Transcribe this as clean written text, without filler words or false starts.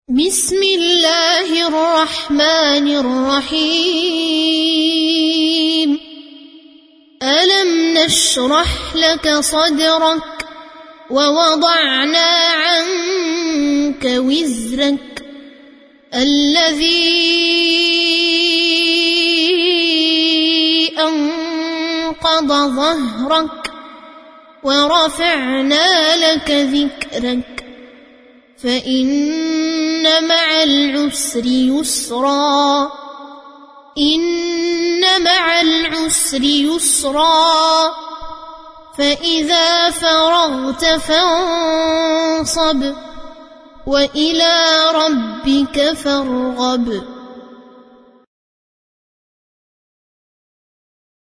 بسم الله الرحمن الرحيم ألم نشرح لك صدرك ووضعنا عنك وزرك الذي أنقض ظهرك ورفعنا لك ذكرك فإن مع العسر يسرا إن مع العسر يسرا فإذا فرغت فانصب وإلى ربك فارغب